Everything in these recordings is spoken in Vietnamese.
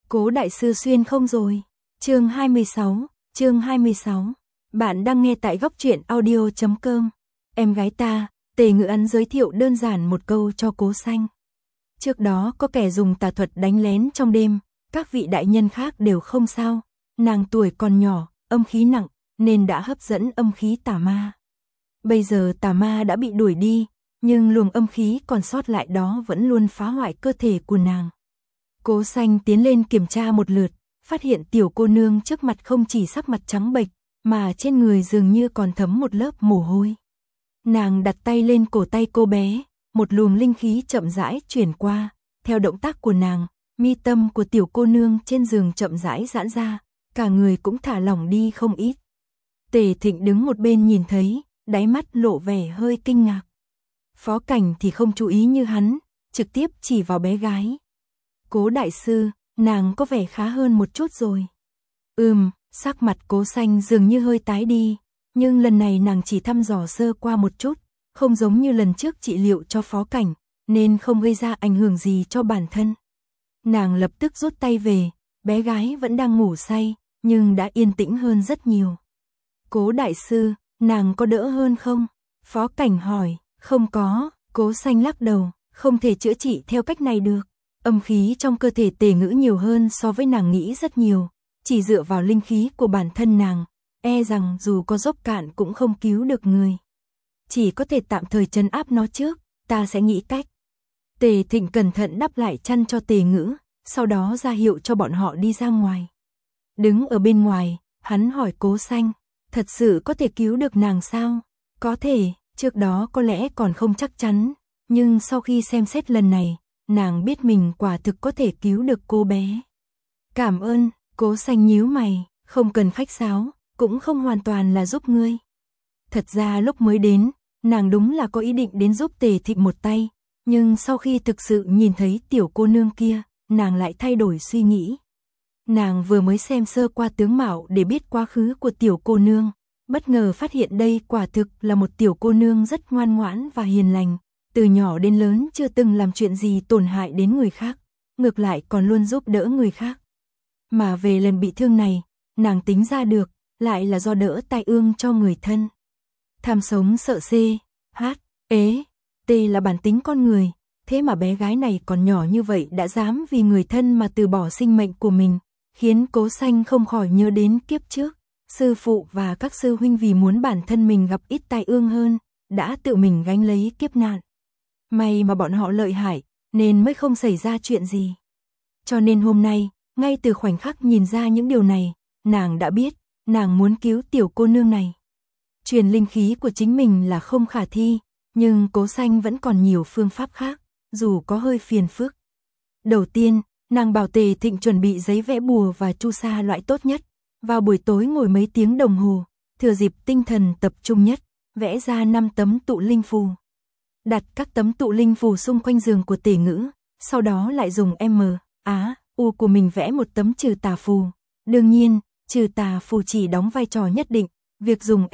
Cố đại sư xuyên không rồi. Chương 26. Bạn đang nghe tại góc truyện audio.com. Em gái ta, Tề Ngữ Ấn giới thiệu đơn giản một câu cho Cố Xanh. Trước đó có kẻ dùng tà thuật đánh lén trong đêm, các vị đại nhân khác đều không sao. Nàng tuổi còn nhỏ, âm khí nặng, nên đã hấp dẫn âm khí tà ma. Bây giờ tà ma đã bị đuổi đi, nhưng luồng âm khí còn sót lại đó vẫn luôn phá hoại cơ thể của nàng. Cố Xanh tiến lên kiểm tra một lượt, phát hiện tiểu cô nương trước mặt không chỉ sắc mặt trắng bệch, mà trên người dường như còn thấm một lớp mồ hôi. Nàng đặt tay lên cổ tay cô bé, một luồng linh khí chậm rãi chuyển qua, theo động tác của nàng, mi tâm của tiểu cô nương trên giường chậm rãi giãn ra, cả người cũng thả lỏng đi không ít. Tề Thịnh đứng một bên nhìn thấy, đáy mắt lộ vẻ hơi kinh ngạc. Phó Cảnh thì không chú ý như hắn, trực tiếp chỉ vào bé gái. Cố đại sư, nàng có vẻ khá hơn một chút rồi. Sắc mặt Cố Xanh dường như hơi tái đi, nhưng lần này nàng chỉ thăm dò sơ qua một chút, không giống như lần trước trị liệu cho Phó Cảnh, nên không gây ra ảnh hưởng gì cho bản thân. Nàng lập tức rút tay về, bé gái vẫn đang ngủ say, nhưng đã yên tĩnh hơn rất nhiều. Cố đại sư, nàng có đỡ hơn không? Phó Cảnh hỏi. Không có, Cố Xanh lắc đầu, không thể chữa trị theo cách này được. Âm khí trong cơ thể Tề Ngữ nhiều hơn so với nàng nghĩ rất nhiều, chỉ dựa vào linh khí của bản thân nàng, e rằng dù có dốc cạn cũng không cứu được người. Chỉ có thể tạm thời trấn áp nó trước, ta sẽ nghĩ cách. Tề Thịnh cẩn thận đắp lại chăn cho Tề Ngữ, sau đó ra hiệu cho bọn họ đi ra ngoài. Đứng ở bên ngoài, hắn hỏi Cố Xanh, thật sự có thể cứu được nàng sao? Có thể. Trước đó có lẽ còn không chắc chắn, nhưng sau khi xem xét lần này, nàng biết mình quả thực có thể cứu được cô bé. Cảm ơn, Cố Xanh nhíu mày, không cần khách sáo, cũng không hoàn toàn là giúp ngươi. Thật ra lúc mới đến, nàng đúng là có ý định đến giúp Tề Thịnh một tay, nhưng sau khi thực sự nhìn thấy tiểu cô nương kia, nàng lại thay đổi suy nghĩ. Nàng vừa mới xem sơ qua tướng mạo để biết quá khứ của tiểu cô nương. Bất ngờ phát hiện đây quả thực là một tiểu cô nương rất ngoan ngoãn và hiền lành, từ nhỏ đến lớn chưa từng làm chuyện gì tổn hại đến người khác, ngược lại còn luôn giúp đỡ người khác. Mà về lần bị thương này, nàng tính ra được, lại là do đỡ tai ương cho người thân. Tham sống sợ T là bản tính con người, thế mà bé gái này còn nhỏ như vậy đã dám vì người thân mà từ bỏ sinh mệnh của mình, khiến Cố Xanh không khỏi nhớ đến kiếp trước. Sư phụ và các sư huynh vì muốn bản thân mình gặp ít tai ương hơn, đã tự mình gánh lấy kiếp nạn. May mà bọn họ lợi hại, nên mới không xảy ra chuyện gì. Cho nên hôm nay, ngay từ khoảnh khắc nhìn ra những điều này, nàng đã biết, nàng muốn cứu tiểu cô nương này. Truyền linh khí của chính mình là không khả thi, nhưng Cố Xanh vẫn còn nhiều phương pháp khác, dù có hơi phiền phức. Đầu tiên, nàng bảo Tề Thịnh chuẩn bị giấy vẽ bùa và chu sa loại tốt nhất. Vào buổi tối ngồi mấy tiếng đồng hồ, thừa dịp tinh thần tập trung nhất, vẽ ra 5 tấm tụ linh phù. Đặt các tấm tụ linh phù xung quanh giường của Tề Ngữ, sau đó lại dùng U của mình vẽ một tấm trừ tà phù. Đương nhiên, trừ tà phù chỉ đóng vai trò nhất định, việc dùng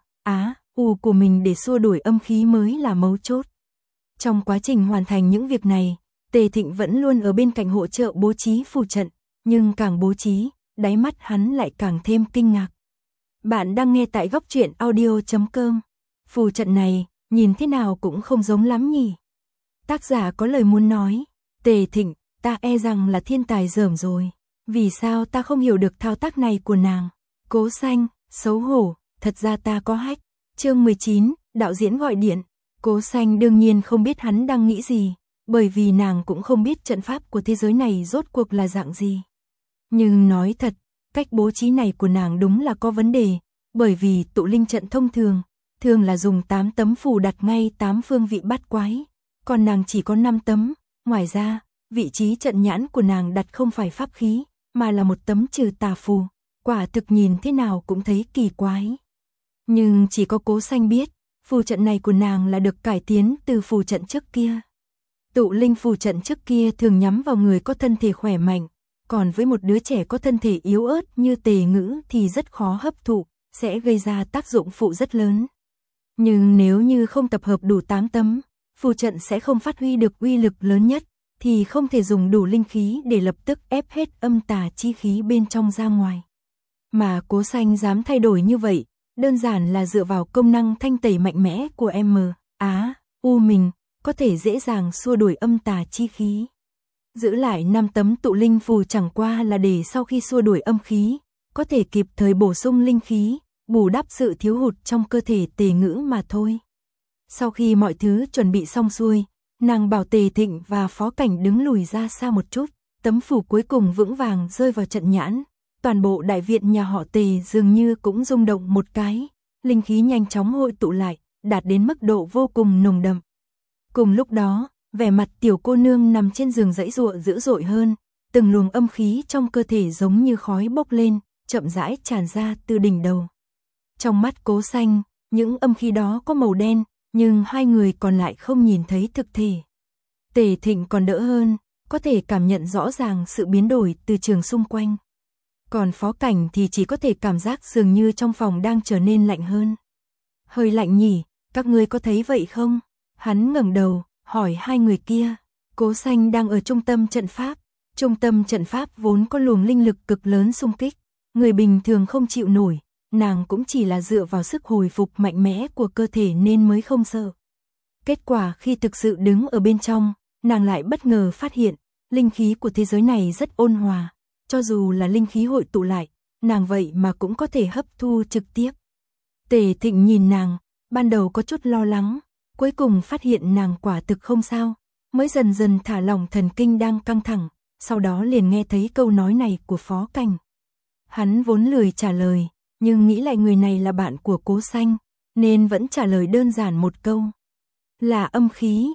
U của mình để xua đuổi âm khí mới là mấu chốt. Trong quá trình hoàn thành những việc này, Tề Thịnh vẫn luôn ở bên cạnh hỗ trợ bố trí phù trận, nhưng càng bố trí, đáy mắt hắn lại càng thêm kinh ngạc. Bạn đang nghe tại góc truyện audio.com. Phù trận này, nhìn thế nào cũng không giống lắm nhỉ. Tác giả có lời muốn nói. Tề Thịnh, ta e rằng là thiên tài dởm rồi. Vì sao ta không hiểu được thao tác này của nàng? Cố Xanh, xấu hổ, thật ra ta có hack. Chương 19, đạo diễn gọi điện. Cố Xanh đương nhiên không biết hắn đang nghĩ gì, bởi vì nàng cũng không biết trận pháp của thế giới này rốt cuộc là dạng gì. Nhưng nói thật, cách bố trí này của nàng đúng là có vấn đề, bởi vì tụ linh trận thông thường là dùng 8 tấm phù đặt ngay 8 phương vị bát quái, còn nàng chỉ có 5 tấm, ngoài ra, vị trí trận nhãn của nàng đặt không phải pháp khí, mà là một tấm trừ tà phù, quả thực nhìn thế nào cũng thấy kỳ quái. Nhưng chỉ có Cố Xanh biết, phù trận này của nàng là được cải tiến từ phù trận trước kia. Tụ linh phù trận trước kia thường nhắm vào người có thân thể khỏe mạnh, còn với một đứa trẻ có thân thể yếu ớt như Tề Ngữ thì rất khó hấp thụ, sẽ gây ra tác dụng phụ rất lớn. Nhưng nếu như không tập hợp đủ 8 tấm, phù trận sẽ không phát huy được uy lực lớn nhất, thì không thể dùng đủ linh khí để lập tức ép hết âm tà chi khí bên trong ra ngoài. Mà Cố Xanh dám thay đổi như vậy, đơn giản là dựa vào công năng thanh tẩy mạnh mẽ của MA-U mình, có thể dễ dàng xua đuổi âm tà chi khí. Giữ lại 5 tấm tụ linh phù chẳng qua là để sau khi xua đuổi âm khí, có thể kịp thời bổ sung linh khí, bù đắp sự thiếu hụt trong cơ thể Tề Ngữ mà thôi. Sau khi mọi thứ chuẩn bị xong xuôi, nàng bảo Tề Thịnh và Phó Cảnh đứng lùi ra xa một chút, tấm phù cuối cùng vững vàng rơi vào trận nhãn. Toàn bộ đại viện nhà họ Tề dường như cũng rung động một cái, linh khí nhanh chóng hội tụ lại, đạt đến mức độ vô cùng nồng đậm. Cùng lúc đó, vẻ mặt tiểu cô nương nằm trên giường giãy giụa dữ dội hơn, từng luồng âm khí trong cơ thể giống như khói bốc lên, chậm rãi tràn ra từ đỉnh đầu. Trong mắt Cố Xanh, những âm khí đó có màu đen, nhưng hai người còn lại không nhìn thấy thực thể. Tề Thịnh còn đỡ hơn, có thể cảm nhận rõ ràng sự biến đổi từ trường xung quanh. Còn Phó Cảnh thì chỉ có thể cảm giác dường như trong phòng đang trở nên lạnh hơn. Hơi lạnh nhỉ, các ngươi có thấy vậy không? Hắn ngẩng đầu, hỏi hai người kia. Cố Xanh đang ở trung tâm trận pháp. Trung tâm trận pháp vốn có luồng linh lực cực lớn xung kích. Người bình thường không chịu nổi, nàng cũng chỉ là dựa vào sức hồi phục mạnh mẽ của cơ thể nên mới không sợ. Kết quả khi thực sự đứng ở bên trong, nàng lại bất ngờ phát hiện, linh khí của thế giới này rất ôn hòa. Cho dù là linh khí hội tụ lại, nàng vậy mà cũng có thể hấp thu trực tiếp. Tề Thịnh nhìn nàng, ban đầu có chút lo lắng, cuối cùng phát hiện nàng quả thực không sao, mới dần dần thả lỏng thần kinh đang căng thẳng, sau đó liền nghe thấy câu nói này của Phó Cảnh. Hắn vốn lười trả lời, nhưng nghĩ lại người này là bạn của Cố Xanh, nên vẫn trả lời đơn giản một câu. Là âm khí,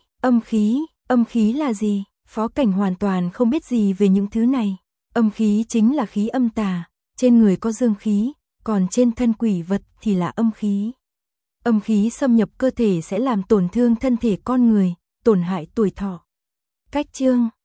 âm khí là gì? Phó Cảnh hoàn toàn không biết gì về những thứ này. Âm khí chính là khí âm tà, trên người có dương khí, còn trên thân quỷ vật thì là âm khí. Âm khí xâm nhập cơ thể sẽ làm tổn thương thân thể con người, tổn hại tuổi thọ. Cách chương